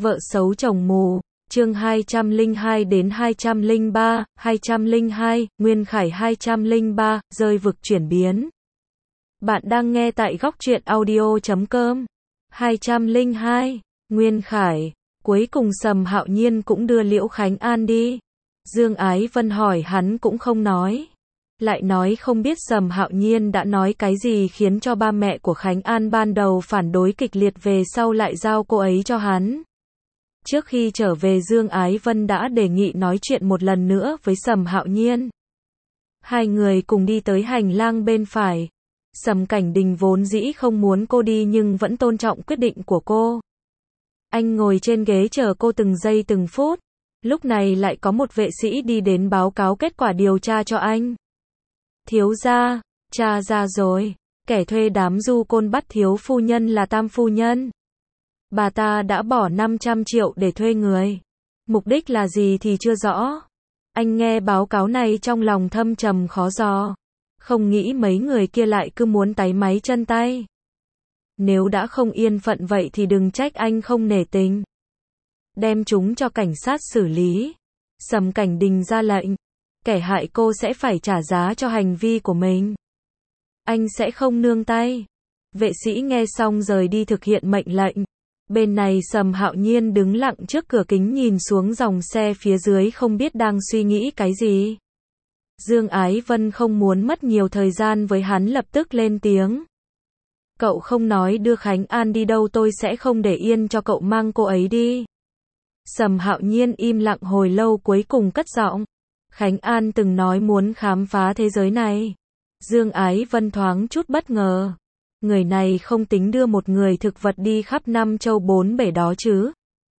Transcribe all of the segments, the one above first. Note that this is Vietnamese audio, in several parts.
Vợ xấu chồng mù, chương 202 đến 203, 202, Nguyên Khải 203, rơi vực chuyển biến. Bạn đang nghe tại góc truyện audio.com. 202, Nguyên Khải, cuối cùng Sầm Hạo Nhiên cũng đưa Liễu Khánh An đi. Dương Ái Vân hỏi hắn cũng không nói. Lại nói không biết Sầm Hạo Nhiên đã nói cái gì khiến cho ba mẹ của Khánh An ban đầu phản đối kịch liệt, về sau lại giao cô ấy cho hắn. Trước khi trở về Dương Ái Vân đã đề nghị nói chuyện một lần nữa với Sầm Hạo Nhiên. Hai người cùng đi tới hành lang bên phải. Sầm Cảnh Đình vốn dĩ không muốn cô đi nhưng vẫn tôn trọng quyết định của cô. Anh ngồi trên ghế chờ cô từng giây từng phút. Lúc này lại có một vệ sĩ đi đến báo cáo kết quả điều tra cho anh. Thiếu gia, tra ra rồi, kẻ thuê đám du côn bắt thiếu phu nhân là Tam phu nhân. Bà ta đã bỏ 500 triệu để thuê người. Mục đích là gì thì chưa rõ. Anh nghe báo cáo này trong lòng thâm trầm khó dò. Không nghĩ mấy người kia lại cứ muốn táy máy chân tay. Nếu đã không yên phận vậy thì đừng trách anh không nể tình. Đem chúng cho cảnh sát xử lý. Sầm Cảnh Đình ra lệnh. Kẻ hại cô sẽ phải trả giá cho hành vi của mình. Anh sẽ không nương tay. Vệ sĩ nghe xong rời đi thực hiện mệnh lệnh. Bên này Sầm Hạo Nhiên đứng lặng trước cửa kính nhìn xuống dòng xe phía dưới không biết đang suy nghĩ cái gì. Dương Ái Vân không muốn mất nhiều thời gian với hắn, lập tức lên tiếng. Cậu không nói đưa Khánh An đi đâu tôi sẽ không để yên cho cậu mang cô ấy đi. Sầm Hạo Nhiên im lặng hồi lâu cuối cùng cất giọng. Khánh An từng nói muốn khám phá thế giới này. Dương Ái Vân thoáng chút bất ngờ. Người này không tính đưa một người thực vật đi khắp năm châu bốn bể đó chứ.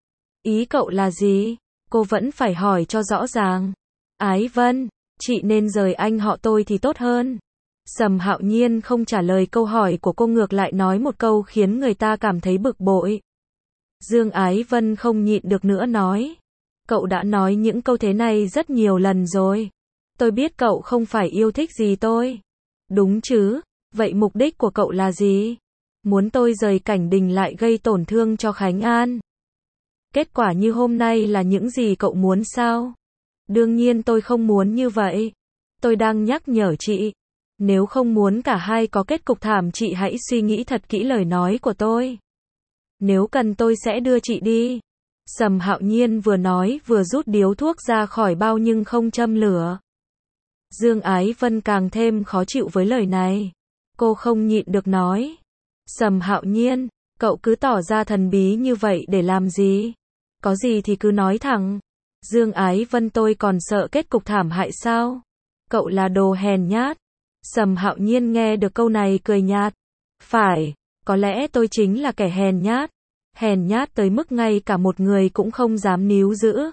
Ý cậu là gì? Cô vẫn phải hỏi cho rõ ràng. Ái Vân, chị nên rời anh họ tôi thì tốt hơn. Sầm Hạo Nhiên không trả lời câu hỏi của cô, ngược lại nói một câu khiến người ta cảm thấy bực bội. Dương Ái Vân không nhịn được nữa nói. Cậu đã nói những câu thế này rất nhiều lần rồi. Tôi biết cậu không phải yêu thích gì tôi. Đúng chứ? Vậy mục đích của cậu là gì? Muốn tôi rời Cảnh Đình lại gây tổn thương cho Khánh An? Kết quả như hôm nay là những gì cậu muốn sao? Đương nhiên tôi không muốn như vậy. Tôi đang nhắc nhở chị. Nếu không muốn cả hai có kết cục thảm, chị hãy suy nghĩ thật kỹ lời nói của tôi. Nếu cần tôi sẽ đưa chị đi. Sầm Hạo Nhiên vừa nói vừa rút điếu thuốc ra khỏi bao nhưng không châm lửa. Dương Ái Vân càng thêm khó chịu với lời này. Cô không nhịn được nói. Sầm Hạo Nhiên, cậu cứ tỏ ra thần bí như vậy để làm gì? Có gì thì cứ nói thẳng. Dương Ái Vân, tôi còn sợ kết cục thảm hại sao? Cậu là đồ hèn nhát. Sầm Hạo Nhiên nghe được câu này cười nhạt. Phải, có lẽ tôi chính là kẻ hèn nhát. Hèn nhát tới mức ngay cả một người cũng không dám níu giữ.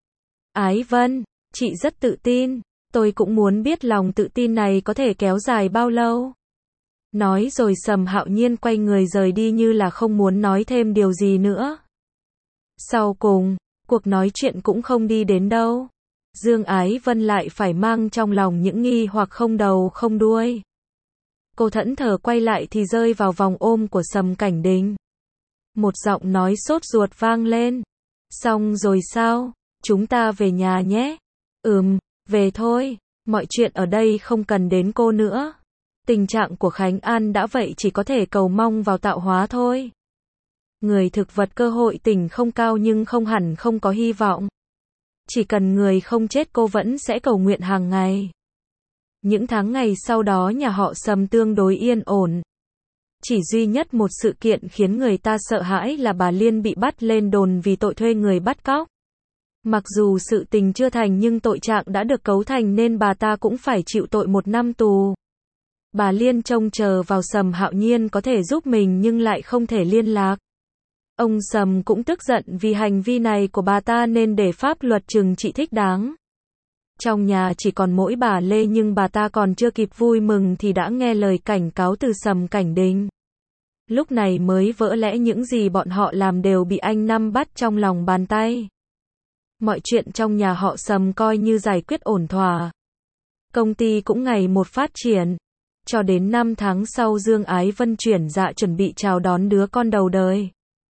Ái Vân, chị rất tự tin. Tôi cũng muốn biết lòng tự tin này có thể kéo dài bao lâu. Nói rồi Sầm Hạo Nhiên quay người rời đi như là không muốn nói thêm điều gì nữa. Sau cùng, cuộc nói chuyện cũng không đi đến đâu. Dương Ái Vân lại phải mang trong lòng những nghi hoặc không đầu không đuôi. Cô thẫn thờ quay lại thì rơi vào vòng ôm của Sầm Cảnh Đình. Một giọng nói sốt ruột vang lên. Xong rồi sao? Chúng ta về nhà nhé. Về thôi. Mọi chuyện ở đây không cần đến cô nữa. Tình trạng của Khánh An đã vậy, chỉ có thể cầu mong vào tạo hóa thôi. Người thực vật cơ hội tỉnh không cao nhưng không hẳn không có hy vọng. Chỉ cần người không chết cô vẫn sẽ cầu nguyện hàng ngày. Những tháng ngày sau đó nhà họ Sầm tương đối yên ổn. Chỉ duy nhất một sự kiện khiến người ta sợ hãi là bà Liên bị bắt lên đồn vì tội thuê người bắt cóc. Mặc dù sự tình chưa thành nhưng tội trạng đã được cấu thành nên bà ta cũng phải chịu tội 1 năm tù. Bà Liên trông chờ vào Sầm Hạo Nhiên có thể giúp mình nhưng lại không thể liên lạc. Ông Sầm cũng tức giận vì hành vi này của bà ta nên để pháp luật trừng trị thích đáng. Trong nhà chỉ còn mỗi bà Lê nhưng bà ta còn chưa kịp vui mừng thì đã nghe lời cảnh cáo từ Sầm Cảnh Đình. Lúc này mới vỡ lẽ những gì bọn họ làm đều bị anh nắm bắt trong lòng bàn tay. Mọi chuyện trong nhà họ Sầm coi như giải quyết ổn thỏa. Công ty cũng ngày một phát triển. Cho đến 5 tháng sau Dương Ái Vân chuyển dạ chuẩn bị chào đón đứa con đầu đời.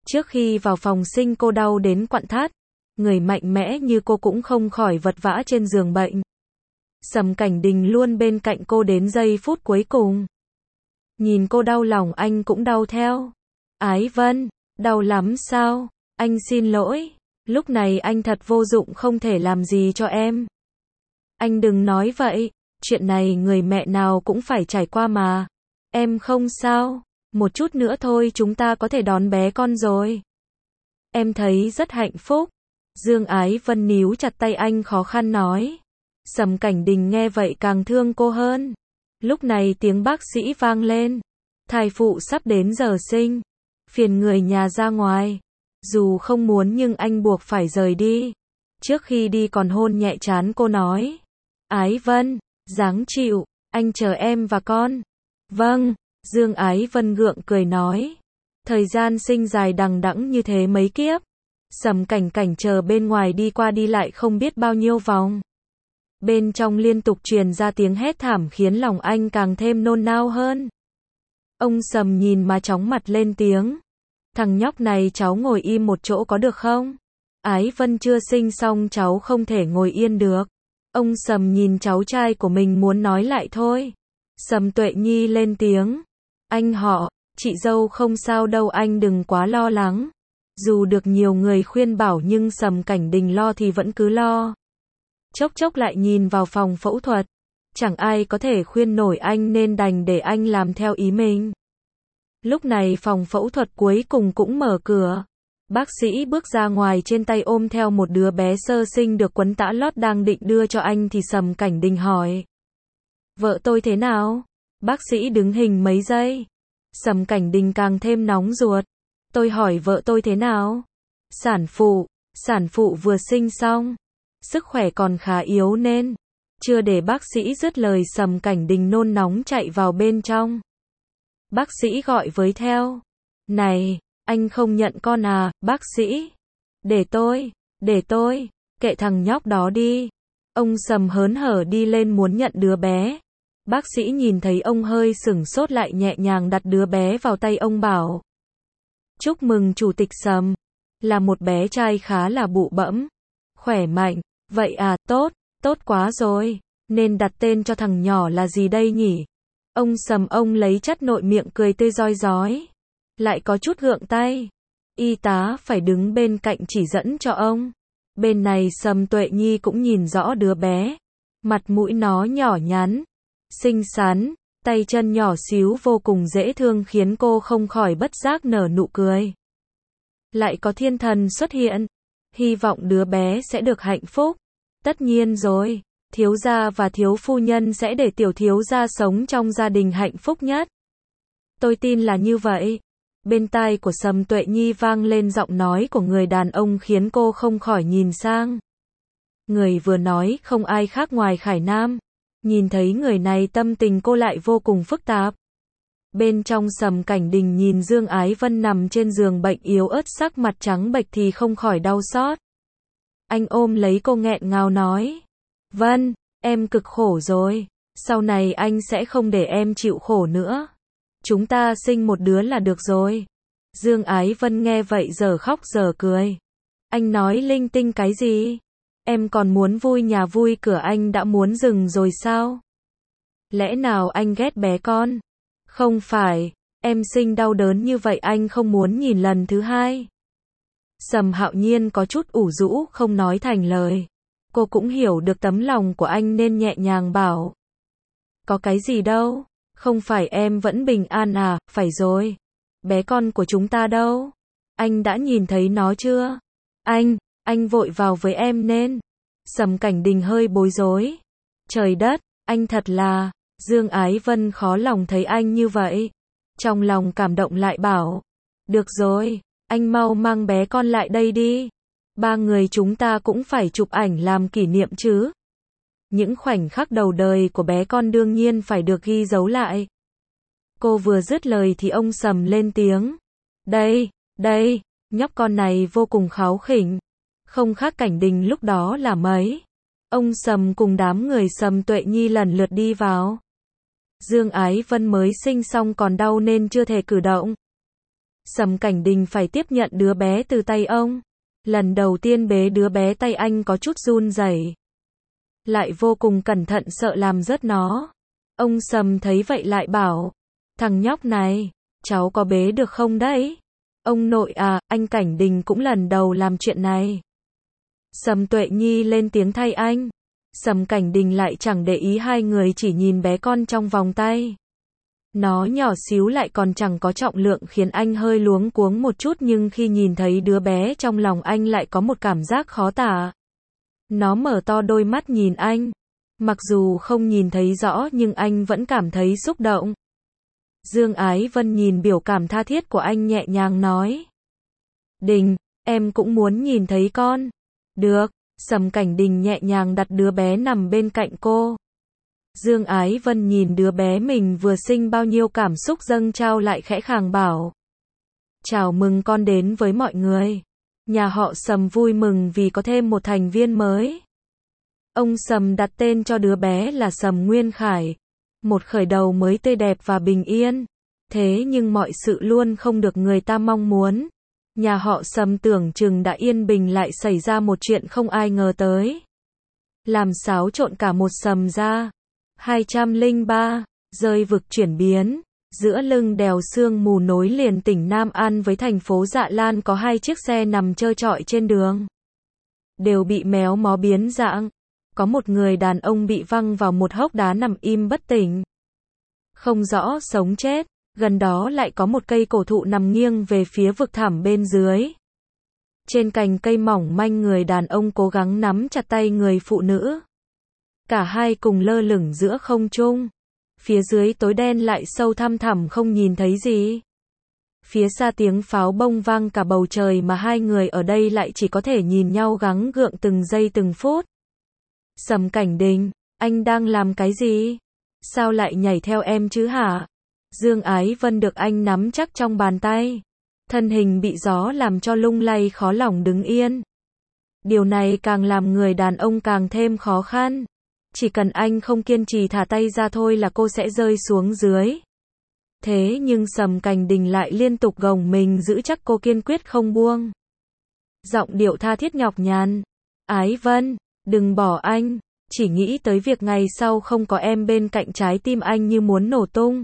Trước khi vào phòng sinh cô đau đến quặn thắt, người mạnh mẽ như cô cũng không khỏi vật vã trên giường bệnh. Sầm Cảnh Đình luôn bên cạnh cô đến giây phút cuối cùng. Nhìn cô đau lòng anh cũng đau theo. Ái Vân, đau lắm sao? Anh xin lỗi, lúc này anh thật vô dụng không thể làm gì cho em. Anh đừng nói vậy, chuyện này người mẹ nào cũng phải trải qua mà. Em không sao, một chút nữa thôi chúng ta có thể đón bé con rồi. Em thấy rất hạnh phúc. Dương Ái Vân níu chặt tay anh khó khăn nói. Sầm Cảnh Đình nghe vậy càng thương cô hơn. Lúc này tiếng bác sĩ vang lên. Thai phụ sắp đến giờ sinh. Phiền người nhà ra ngoài. Dù không muốn nhưng anh buộc phải rời đi. Trước khi đi còn hôn nhẹ trán cô nói. Ái Vân, ráng chịu, anh chờ em và con. Vâng, Dương Ái Vân gượng cười nói. Thời gian sinh dài đằng đẵng như thế mấy kiếp. Sầm Cảnh Cảnh chờ bên ngoài đi qua đi lại không biết bao nhiêu vòng. Bên trong liên tục truyền ra tiếng hét thảm khiến lòng anh càng thêm nôn nao hơn. Ông Sầm nhìn mà chóng mặt lên tiếng. Thằng nhóc này cháu ngồi im một chỗ có được không? Ái Vân chưa sinh xong cháu không thể ngồi yên được. Ông Sầm nhìn cháu trai của mình muốn nói lại thôi. Sầm Tuệ Nhi lên tiếng. Anh họ, chị dâu không sao đâu anh đừng quá lo lắng. Dù được nhiều người khuyên bảo nhưng Sầm Cảnh Đình lo thì vẫn cứ lo. Chốc chốc lại nhìn vào phòng phẫu thuật. Chẳng ai có thể khuyên nổi anh nên đành để anh làm theo ý mình. Lúc này phòng phẫu thuật cuối cùng cũng mở cửa. Bác sĩ bước ra ngoài trên tay ôm theo một đứa bé sơ sinh được quấn tã lót đang định đưa cho anh thì Sầm Cảnh Đình hỏi. Vợ tôi thế nào? Bác sĩ đứng hình mấy giây. Sầm Cảnh Đình càng thêm nóng ruột. Tôi hỏi vợ tôi thế nào? Sản phụ vừa sinh xong. Sức khỏe còn khá yếu nên. Chưa để bác sĩ dứt lời Sầm Cảnh Đình nôn nóng chạy vào bên trong. Bác sĩ gọi với theo. Này, anh không nhận con à, bác sĩ? Để tôi, kệ thằng nhóc đó đi. Ông Sầm hớn hở đi lên muốn nhận đứa bé. Bác sĩ nhìn thấy ông hơi sửng sốt lại nhẹ nhàng đặt đứa bé vào tay ông bảo. Chúc mừng Chủ tịch Sầm. Là một bé trai khá là bụ bẫm. Khỏe mạnh. Vậy à, tốt quá rồi. Nên đặt tên cho thằng nhỏ là gì đây nhỉ? Ông Sầm ông lấy chắt nội miệng cười tươi rói rói. Lại có chút gượng tay. Y tá phải đứng bên cạnh chỉ dẫn cho ông. Bên này Sầm Tuệ Nhi cũng nhìn rõ đứa bé. Mặt mũi nó nhỏ nhắn, xinh xắn, tay chân nhỏ xíu vô cùng dễ thương khiến cô không khỏi bất giác nở nụ cười. Lại có thiên thần xuất hiện. Hy vọng đứa bé sẽ được hạnh phúc. Tất nhiên rồi, thiếu gia và thiếu phu nhân sẽ để tiểu thiếu gia sống trong gia đình hạnh phúc nhất. Tôi tin là như vậy. Bên tai của Sầm Tuệ Nhi vang lên giọng nói của người đàn ông khiến cô không khỏi nhìn sang. Người vừa nói không ai khác ngoài Khải Nam. Nhìn thấy người này tâm tình cô lại vô cùng phức tạp. Bên trong Sầm Cảnh Đình nhìn Dương Ái Vân nằm trên giường bệnh yếu ớt sắc mặt trắng bệch thì không khỏi đau xót. Anh ôm lấy cô nghẹn ngào nói. Vân, em cực khổ rồi. Sau này anh sẽ không để em chịu khổ nữa. Chúng ta sinh một đứa là được rồi. Dương Ái Vân nghe vậy giờ khóc giờ cười. Anh nói linh tinh cái gì? Em còn muốn vui nhà vui cửa anh đã muốn dừng rồi sao? Lẽ nào anh ghét bé con? Không phải, em sinh đau đớn như vậy anh không muốn nhìn lần thứ hai. Sầm Hạo Nhiên có chút ủ rũ không nói thành lời. Cô cũng hiểu được tấm lòng của anh nên nhẹ nhàng bảo. Có cái gì đâu, không phải em vẫn bình an à, phải rồi. Bé con của chúng ta đâu? Anh đã nhìn thấy nó chưa? Anh vội vào với em nên. Sầm Cảnh Đình hơi bối rối. Trời đất, anh thật là. Dương Ái Vân khó lòng thấy anh như vậy. Trong lòng cảm động lại bảo. Được rồi, anh mau mang bé con lại đây đi. Ba người chúng ta cũng phải chụp ảnh làm kỷ niệm chứ. Những khoảnh khắc đầu đời của bé con đương nhiên phải được ghi dấu lại. Cô vừa dứt lời thì ông Sầm lên tiếng. Đây, nhóc con này vô cùng kháu khỉnh. Không khác Cảnh Đình lúc đó là mấy. Ông Sầm cùng đám người Sầm Tuệ Nhi lần lượt đi vào. Dương Ái Vân mới sinh xong còn đau nên chưa thể cử động. Sầm Cảnh Đình phải tiếp nhận đứa bé từ tay ông. Lần đầu tiên bế đứa bé tay anh có chút run rẩy, lại vô cùng cẩn thận sợ làm rớt nó. Ông Sầm thấy vậy lại bảo, thằng nhóc này, cháu có bế được không đấy? Ông nội à, anh Cảnh Đình cũng lần đầu làm chuyện này. Sầm Tuệ Nhi lên tiếng thay anh. Sầm Cảnh Đình lại chẳng để ý hai người chỉ nhìn bé con trong vòng tay. Nó nhỏ xíu lại còn chẳng có trọng lượng khiến anh hơi luống cuống một chút, nhưng khi nhìn thấy đứa bé trong lòng anh lại có một cảm giác khó tả. Nó mở to đôi mắt nhìn anh. Mặc dù không nhìn thấy rõ nhưng anh vẫn cảm thấy xúc động. Dương Ái Vân nhìn biểu cảm tha thiết của anh nhẹ nhàng nói. Đình, em cũng muốn nhìn thấy con. Được, Sầm Cảnh Đình nhẹ nhàng đặt đứa bé nằm bên cạnh cô. Dương Ái Vân nhìn đứa bé mình vừa sinh, bao nhiêu cảm xúc dâng trào lại khẽ khàng bảo. Chào mừng con đến với mọi người. Nhà họ Sầm vui mừng vì có thêm một thành viên mới. Ông Sầm đặt tên cho đứa bé là Sầm Nguyên Khải. Một khởi đầu mới tươi đẹp và bình yên. Thế nhưng mọi sự luôn không được người ta mong muốn. Nhà họ Sầm tưởng chừng đã yên bình lại xảy ra một chuyện không ai ngờ tới. Làm xáo trộn cả một Sầm ra. 203, rơi vực chuyển biến. Giữa lưng đèo sương mù nối liền tỉnh Nam An với thành phố Dạ Lan có hai chiếc xe nằm trơ trọi trên đường. Đều bị méo mó biến dạng. Có một người đàn ông bị văng vào một hốc đá nằm im bất tỉnh. Không rõ sống chết. Gần đó lại có một cây cổ thụ nằm nghiêng về phía vực thẳm bên dưới. Trên cành cây mỏng manh, người đàn ông cố gắng nắm chặt tay người phụ nữ. Cả hai cùng lơ lửng giữa không trung. Phía dưới tối đen lại sâu thăm thẳm không nhìn thấy gì. Phía xa tiếng pháo bông vang cả bầu trời mà hai người ở đây lại chỉ có thể nhìn nhau gắng gượng từng giây từng phút. Sầm Cảnh Đình, anh đang làm cái gì? Sao lại nhảy theo em chứ hả? Dương Ái Vân được anh nắm chắc trong bàn tay. Thân hình bị gió làm cho lung lay khó lòng đứng yên. Điều này càng làm người đàn ông càng thêm khó khăn. Chỉ cần anh không kiên trì thả tay ra thôi là cô sẽ rơi xuống dưới. Thế nhưng Sầm Cảnh Đình lại liên tục gồng mình giữ chắc cô, kiên quyết không buông. Giọng điệu tha thiết nhọc nhằn. Ái Vân, đừng bỏ anh. Chỉ nghĩ tới việc ngày sau không có em bên cạnh, trái tim anh như muốn nổ tung.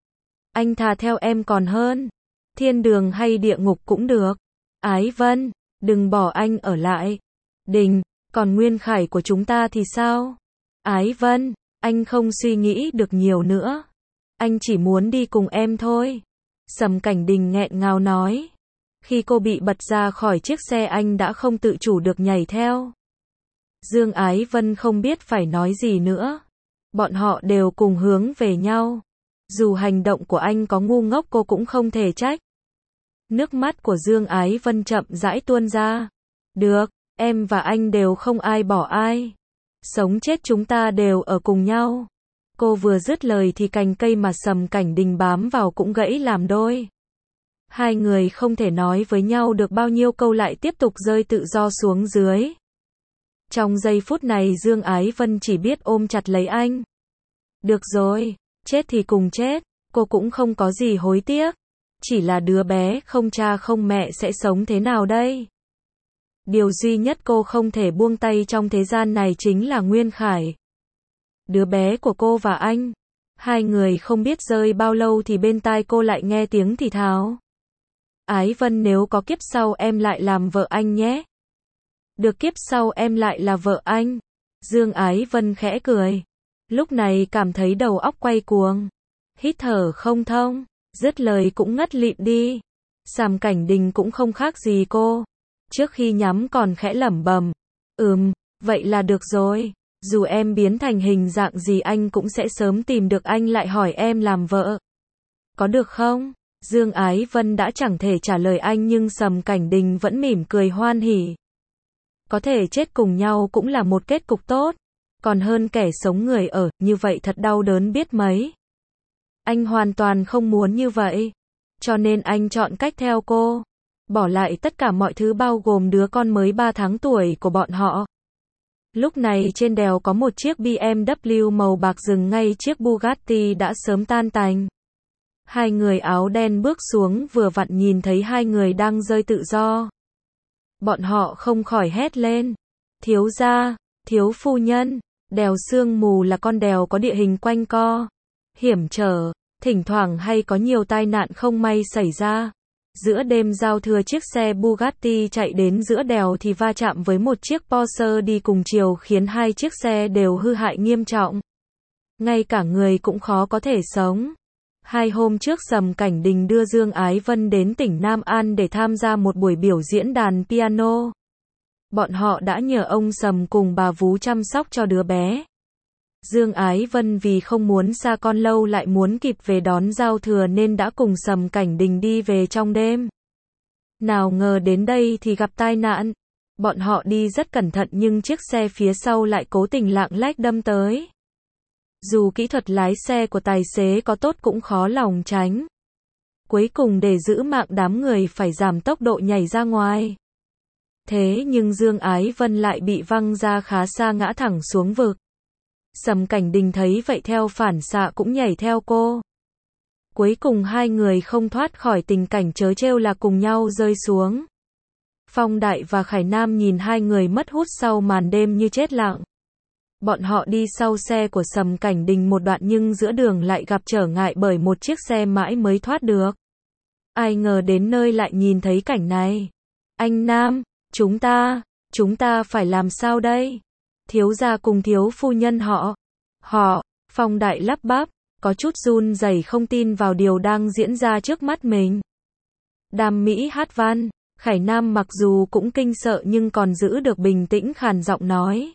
Anh thà theo em còn hơn. Thiên đường hay địa ngục cũng được. Ái Vân, đừng bỏ anh ở lại. Đình, còn Nguyên Khải của chúng ta thì sao? Ái Vân, anh không suy nghĩ được nhiều nữa. Anh chỉ muốn đi cùng em thôi. Sầm Cảnh Đình nghẹn ngào nói. Khi cô bị bật ra khỏi chiếc xe, anh đã không tự chủ được nhảy theo. Dương Ái Vân không biết phải nói gì nữa. Bọn họ đều cùng hướng về nhau. Dù hành động của anh có ngu ngốc cô cũng không thể trách. Nước mắt của Dương Ái Vân chậm rãi tuôn ra. Được, em và anh đều không ai bỏ ai. Sống chết chúng ta đều ở cùng nhau. Cô vừa dứt lời thì cành cây mà Sầm Cảnh Đình bám vào cũng gãy làm đôi. Hai người không thể nói với nhau được bao nhiêu câu lại tiếp tục rơi tự do xuống dưới. Trong giây phút này Dương Ái Vân chỉ biết ôm chặt lấy anh. Được rồi, chết thì cùng chết, cô cũng không có gì hối tiếc. Chỉ là đứa bé không cha không mẹ sẽ sống thế nào đây? Điều duy nhất cô không thể buông tay trong thế gian này chính là Nguyên Khải. Đứa bé của cô và anh. Hai người không biết rơi bao lâu thì bên tai cô lại nghe tiếng thì thào. Ái Vân, nếu có kiếp sau em lại làm vợ anh nhé. Được, kiếp sau em lại là vợ anh. Dương Ái Vân khẽ cười. Lúc này cảm thấy đầu óc quay cuồng. Hít thở không thông. Dứt lời cũng ngất lịm đi. Sầm Cảnh Đình cũng không khác gì cô. Trước khi nhắm còn khẽ lẩm bẩm. Vậy là được rồi. Dù em biến thành hình dạng gì anh cũng sẽ sớm tìm được anh lại hỏi em làm vợ. Có được không? Dương Ái Vân đã chẳng thể trả lời anh nhưng Sầm Cảnh Đình vẫn mỉm cười hoan hỉ. Có thể chết cùng nhau cũng là một kết cục tốt. Còn hơn kẻ sống người ở, như vậy thật đau đớn biết mấy. Anh hoàn toàn không muốn như vậy. Cho nên anh chọn cách theo cô. Bỏ lại tất cả mọi thứ bao gồm đứa con mới 3 tháng tuổi của bọn họ. Lúc này trên đèo có một chiếc BMW màu bạc dừng ngay chiếc Bugatti đã sớm tan tành. Hai người áo đen bước xuống vừa vặn nhìn thấy hai người đang rơi tự do. Bọn họ không khỏi hét lên. Thiếu gia, thiếu phu nhân, đèo sương mù là con đèo có địa hình quanh co, hiểm trở, thỉnh thoảng hay có nhiều tai nạn không may xảy ra. Giữa đêm giao thừa chiếc xe Bugatti chạy đến giữa đèo thì va chạm với một chiếc Porsche đi cùng chiều khiến hai chiếc xe đều hư hại nghiêm trọng. Ngay cả người cũng khó có thể sống. 2 hôm trước Sầm Cảnh Đình đưa Dương Ái Vân đến tỉnh Nam An để tham gia một buổi biểu diễn đàn piano. Bọn họ đã nhờ ông Sầm cùng bà Vú chăm sóc cho đứa bé. Dương Ái Vân vì không muốn xa con lâu lại muốn kịp về đón giao thừa nên đã cùng Sầm Cảnh Đình đi về trong đêm. Nào ngờ đến đây thì gặp tai nạn. Bọn họ đi rất cẩn thận nhưng chiếc xe phía sau lại cố tình lạng lách đâm tới. Dù kỹ thuật lái xe của tài xế có tốt cũng khó lòng tránh. Cuối cùng để giữ mạng đám người phải giảm tốc độ nhảy ra ngoài. Thế nhưng Dương Ái Vân lại bị văng ra khá xa ngã thẳng xuống vực. Sầm Cảnh Đình thấy vậy theo phản xạ cũng nhảy theo cô. Cuối cùng hai người không thoát khỏi tình cảnh trớ trêu là cùng nhau rơi xuống. Phong Đại và Khải Nam nhìn hai người mất hút sau màn đêm như chết lặng. Bọn họ đi sau xe của Sầm Cảnh Đình một đoạn nhưng giữa đường lại gặp trở ngại bởi một chiếc xe mãi mới thoát được. Ai ngờ đến nơi lại nhìn thấy cảnh này. Anh Nam, chúng ta phải làm sao đây? Thiếu gia cùng thiếu phu nhân họ, Phong Đại lắp bắp, có chút run rẩy không tin vào điều đang diễn ra trước mắt mình. Đam Mỹ hát văn, Khải Nam mặc dù cũng kinh sợ nhưng còn giữ được bình tĩnh khàn giọng nói.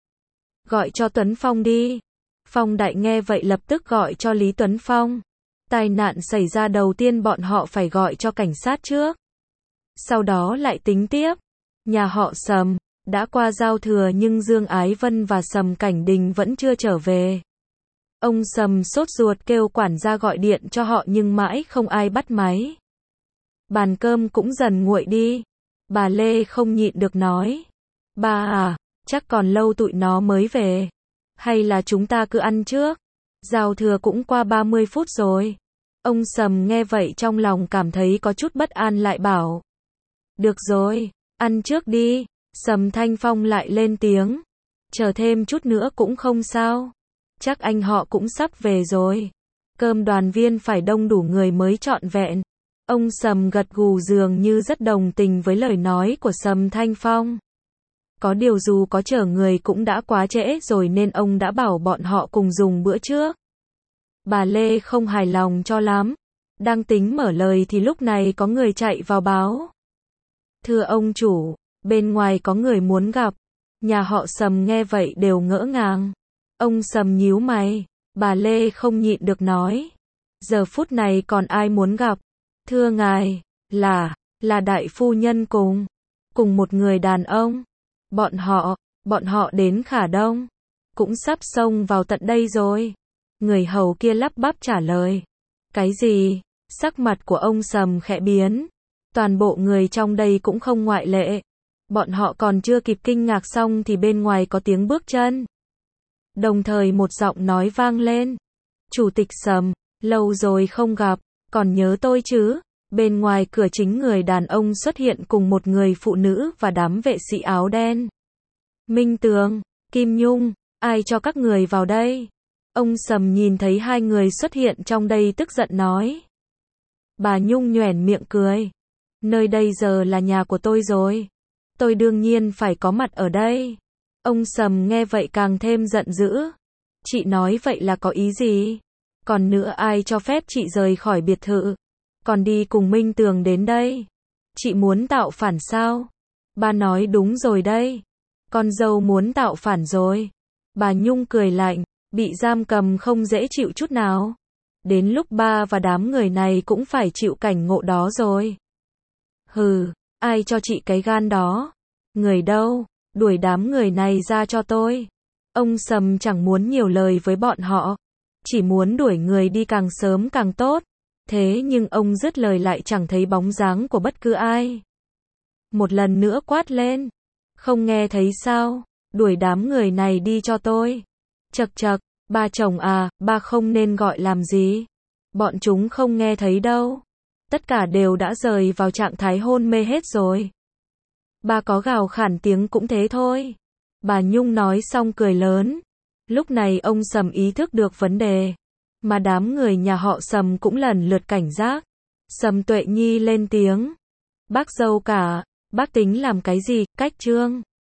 Gọi cho Tuấn Phong đi. Phong Đại nghe vậy lập tức gọi cho Lý Tuấn Phong. Tai nạn xảy ra đầu tiên bọn họ phải gọi cho cảnh sát trước. Sau đó lại tính tiếp. Nhà họ Sầm, đã qua giao thừa nhưng Dương Ái Vân và Sầm Cảnh Đình vẫn chưa trở về. Ông Sầm sốt ruột kêu quản gia gọi điện cho họ nhưng mãi không ai bắt máy. Bàn cơm cũng dần nguội đi. Bà Lê không nhịn được nói. Ba à, chắc còn lâu tụi nó mới về. Hay là chúng ta cứ ăn trước? Giao thừa cũng qua 30 phút rồi. Ông Sầm nghe vậy trong lòng cảm thấy có chút bất an lại bảo. Được rồi, ăn trước đi. Sầm Thanh Phong lại lên tiếng. Chờ thêm chút nữa cũng không sao. Chắc anh họ cũng sắp về rồi. Cơm đoàn viên phải đông đủ người mới trọn vẹn. Ông Sầm gật gù dường như rất đồng tình với lời nói của Sầm Thanh Phong. Có điều dù có chở người cũng đã quá trễ rồi nên ông đã bảo bọn họ cùng dùng bữa trước. Bà Lê không hài lòng cho lắm. Đang tính mở lời thì lúc này có người chạy vào báo. Thưa ông chủ, bên ngoài có người muốn gặp. Nhà họ Sầm nghe vậy đều ngỡ ngàng. Ông Sầm nhíu mày. Bà Lê không nhịn được nói. Giờ phút này còn ai muốn gặp? Thưa ngài, là đại phu nhân cùng một người đàn ông. Bọn họ đến Khả Đông. Cũng sắp xông vào tận đây rồi. Người hầu kia lắp bắp trả lời. Cái gì? Sắc mặt của ông Sầm khẽ biến. Toàn bộ người trong đây cũng không ngoại lệ. Bọn họ còn chưa kịp kinh ngạc xong thì bên ngoài có tiếng bước chân. Đồng thời một giọng nói vang lên. Chủ tịch Sầm, lâu rồi không gặp, còn nhớ tôi chứ? Bên ngoài cửa chính người đàn ông xuất hiện cùng một người phụ nữ và đám vệ sĩ áo đen. Minh Tường, Kim Nhung, ai cho các người vào đây? Ông Sầm nhìn thấy hai người xuất hiện trong đây tức giận nói. Bà Nhung nhoẻn miệng cười. Nơi đây giờ là nhà của tôi rồi. Tôi đương nhiên phải có mặt ở đây. Ông Sầm nghe vậy càng thêm giận dữ. Chị nói vậy là có ý gì? Còn nữa ai cho phép chị rời khỏi biệt thự? Còn đi cùng Minh Tường đến đây? Chị muốn tạo phản sao? Ba nói đúng rồi đây. Con dâu muốn tạo phản rồi. Bà Nhung cười lạnh, bị giam cầm không dễ chịu chút nào. Đến lúc ba và đám người này cũng phải chịu cảnh ngộ đó rồi. Hừ, ai cho chị cái gan đó? Người đâu? Đuổi đám người này ra cho tôi. Ông Sầm chẳng muốn nhiều lời với bọn họ. Chỉ muốn đuổi người đi càng sớm càng tốt. Thế nhưng ông dứt lời lại chẳng thấy bóng dáng của bất cứ ai. Một lần nữa quát lên. Không nghe thấy sao? Đuổi đám người này đi cho tôi. Chậc chậc, ba chồng à, ba không nên gọi làm gì. Bọn chúng không nghe thấy đâu. Tất cả đều đã rời vào trạng thái hôn mê hết rồi. Bà có gào khản tiếng cũng thế thôi. Bà Nhung nói xong cười lớn. Lúc này ông Sầm ý thức được vấn đề. Mà đám người nhà họ Sầm cũng lần lượt cảnh giác. Sầm Tuệ Nhi lên tiếng. Bác dâu cả, bác tính làm cái gì, cách Trương?